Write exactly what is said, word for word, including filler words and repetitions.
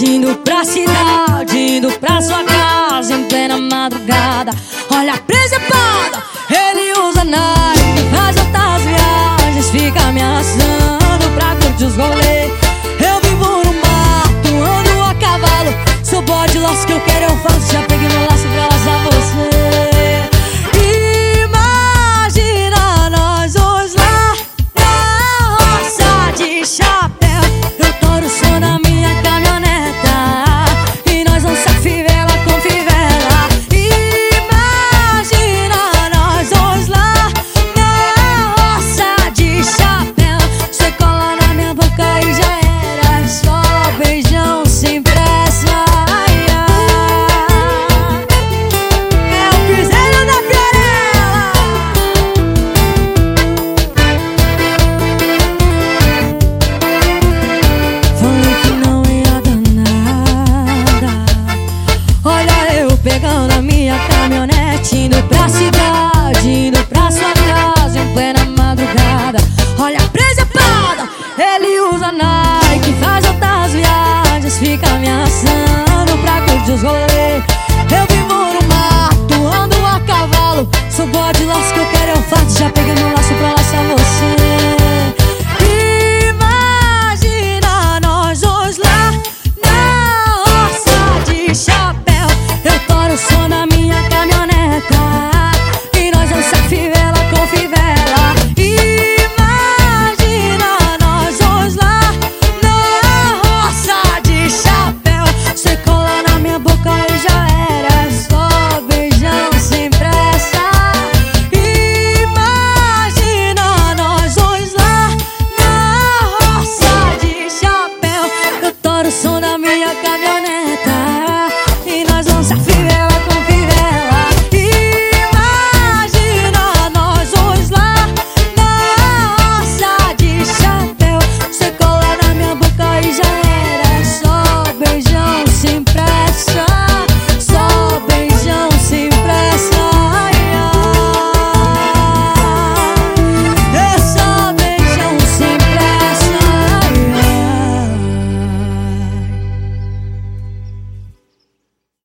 indo pra cidade, indo pra sua casa em plena madrugada. Olha a presepada, ele usa Nike, faz outras viagens, fica ameaçando pra curtir os rolês. Eu vivo no mato, ando a cavalo, sou bode, laço que eu quero eu faço. Já peguei meu laço pra laçar você. Imagina nós dois lá na roça de chapéu. Eu touro o som na minha caminhoneta e nós lança fivela com fivela. Imagina nós dois lá na roça de chapéu. Você cola na minha boca e já era, só beijão sem pressa. Ai, ai. É o piseiro da Fiorella. Falei que não ia dar nada. Olha eu pegando a minha caminhonete, indo pra cidade, indo pra sua casa em plena madrugada. Olha a presepada, ele usa Nike, faz outras viagens, fica ameaçando pra curtir os rolês. Eu vivo no mato, ando a cavalo, sou bode, laço que eu quero eu faço. Já peguei meu laço pra